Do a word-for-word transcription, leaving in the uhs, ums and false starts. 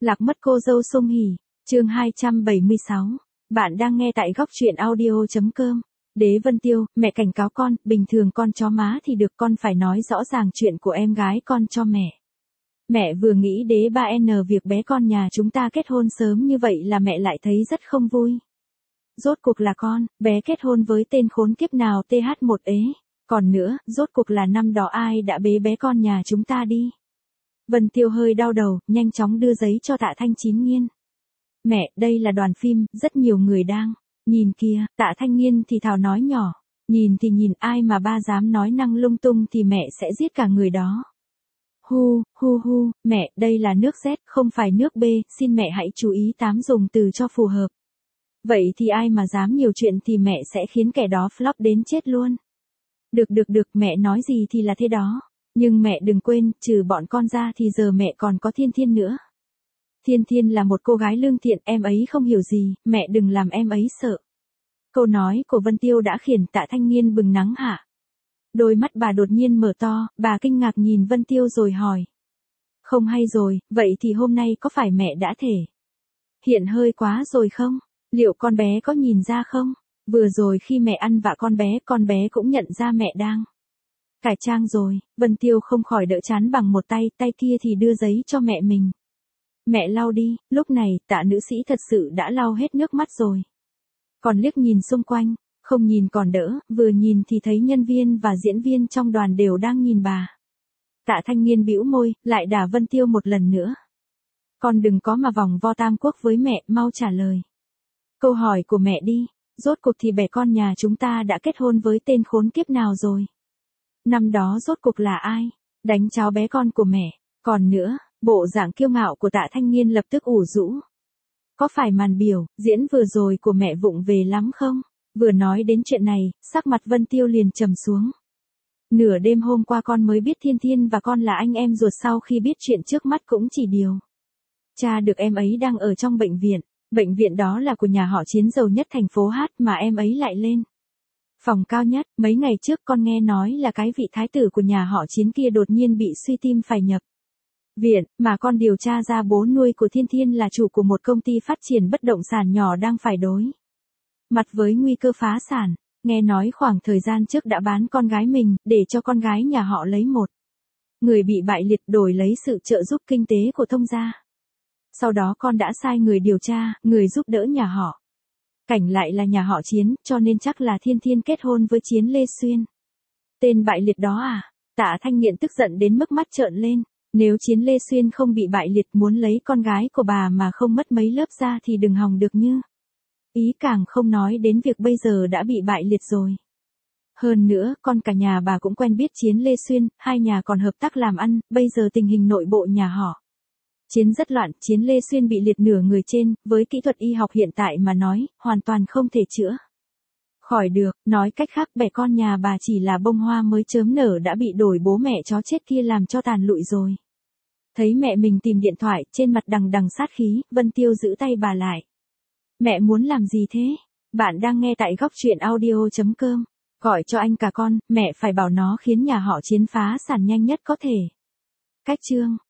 Lạc mất cô dâu Song Hỷ, chương hai trăm bảy mươi sáu. Bạn đang nghe tại góc truyện audio chấm com. Đế Vân Tiêu, mẹ cảnh cáo con, bình thường con chó má thì được, con phải nói rõ ràng chuyện của em gái con cho mẹ. Mẹ vừa nghĩ đế ba N việc bé con nhà chúng ta kết hôn sớm như vậy là mẹ lại thấy rất không vui. Rốt cuộc là con, bé kết hôn với tên khốn kiếp nào T H một ế. Còn nữa, rốt cuộc là năm đó ai đã bế bé con nhà chúng ta đi. Vân Tiêu hơi đau đầu, nhanh chóng đưa giấy cho Tạ Thanh Chín Nghiên. Mẹ, đây là đoàn phim, rất nhiều người đang. Nhìn kìa, Tạ Thanh Nghiên thì thào nói nhỏ. Nhìn thì nhìn, ai mà ba dám nói năng lung tung thì mẹ sẽ giết cả người đó. Hu, hu hu, mẹ, đây là nước Z, không phải nước B, xin mẹ hãy chú ý tám dùng từ cho phù hợp. Vậy thì ai mà dám nhiều chuyện thì mẹ sẽ khiến kẻ đó flop đến chết luôn. Được được được, mẹ nói gì thì là thế đó. Nhưng mẹ đừng quên, trừ bọn con ra thì giờ mẹ còn có Thiên Thiên nữa. Thiên Thiên là một cô gái lương thiện, em ấy không hiểu gì, mẹ đừng làm em ấy sợ. Câu nói của Vân Tiêu đã khiến Tạ Thanh Nghiên bừng nắng hả. Đôi mắt bà đột nhiên mở to, bà kinh ngạc nhìn Vân Tiêu rồi hỏi. Không hay rồi, vậy thì hôm nay có phải mẹ đã thể hiện hơi quá rồi không? Liệu con bé có nhìn ra không? Vừa rồi khi mẹ ăn vạ con bé, con bé cũng nhận ra mẹ đang cải trang rồi. Vân Tiêu không khỏi đỡ chán bằng một tay, tay kia thì đưa giấy cho mẹ mình. Mẹ lau đi. Lúc này, Tạ nữ sĩ thật sự đã lau hết nước mắt rồi. Còn liếc nhìn xung quanh, không nhìn còn đỡ, vừa nhìn thì thấy nhân viên và diễn viên trong đoàn đều đang nhìn bà. Tạ Thanh Nghiên bĩu môi, lại đả Vân Tiêu một lần nữa. Con đừng có mà vòng vo tam quốc với mẹ, mau trả lời câu hỏi của mẹ đi. Rốt cuộc thì bé con nhà chúng ta đã kết hôn với tên khốn kiếp nào rồi? Năm đó rốt cuộc là ai đánh cháu bé con của mẹ? Còn nữa, bộ dạng kiêu ngạo của Tạ Thanh Nghiên lập tức ủ rũ. Có phải màn biểu diễn vừa rồi của mẹ vụng về lắm không? Vừa nói đến chuyện này, sắc mặt Vân Tiêu liền trầm xuống. Nửa đêm hôm qua con mới biết Thiên Thiên và con là anh em ruột, sau khi biết chuyện trước mắt cũng chỉ điều cha được em ấy đang ở trong bệnh viện. Bệnh viện đó là của nhà họ Chiến giàu nhất thành phố Hát mà em ấy lại lên phòng cao nhất. Mấy ngày trước con nghe nói là cái vị thái tử của nhà họ Chiến kia đột nhiên bị suy tim phải nhập viện, mà con điều tra ra bố nuôi của Thiên Thiên là chủ của một công ty phát triển bất động sản nhỏ đang phải đối mặt với nguy cơ phá sản. Nghe nói khoảng thời gian trước đã bán con gái mình, để cho con gái nhà họ lấy một người bị bại liệt đổi lấy sự trợ giúp kinh tế của thông gia. Sau đó con đã sai người điều tra, người giúp đỡ nhà họ Cảnh lại là nhà họ Chiến, cho nên chắc là Thiên Thiên kết hôn với Chiến Lê Xuyên. Tên bại liệt đó à? Tạ Thanh Nghiện tức giận đến mức mắt trợn lên. Nếu Chiến Lê Xuyên không bị bại liệt, muốn lấy con gái của bà mà không mất mấy lớp da thì đừng hòng được như ý, càng không nói đến việc bây giờ đã bị bại liệt rồi. Hơn nữa, con cả nhà bà cũng quen biết Chiến Lê Xuyên, hai nhà còn hợp tác làm ăn, bây giờ tình hình nội bộ nhà họ Chiến rất loạn. Chiến Lê Xuyên bị liệt nửa người trên, với kỹ thuật y học hiện tại mà nói, hoàn toàn không thể chữa khỏi được. Nói cách khác, bẻ con nhà bà chỉ là bông hoa mới chớm nở đã bị đổi bố mẹ chó chết kia làm cho tàn lụi rồi. Thấy mẹ mình tìm điện thoại, trên mặt đằng đằng sát khí, Vân Tiêu giữ tay bà lại. Mẹ muốn làm gì thế? Bạn đang nghe tại góc truyện audio chấm com. Gọi cho anh cả con, mẹ phải bảo nó khiến nhà họ Chiến phá sản nhanh nhất có thể. Cách chương.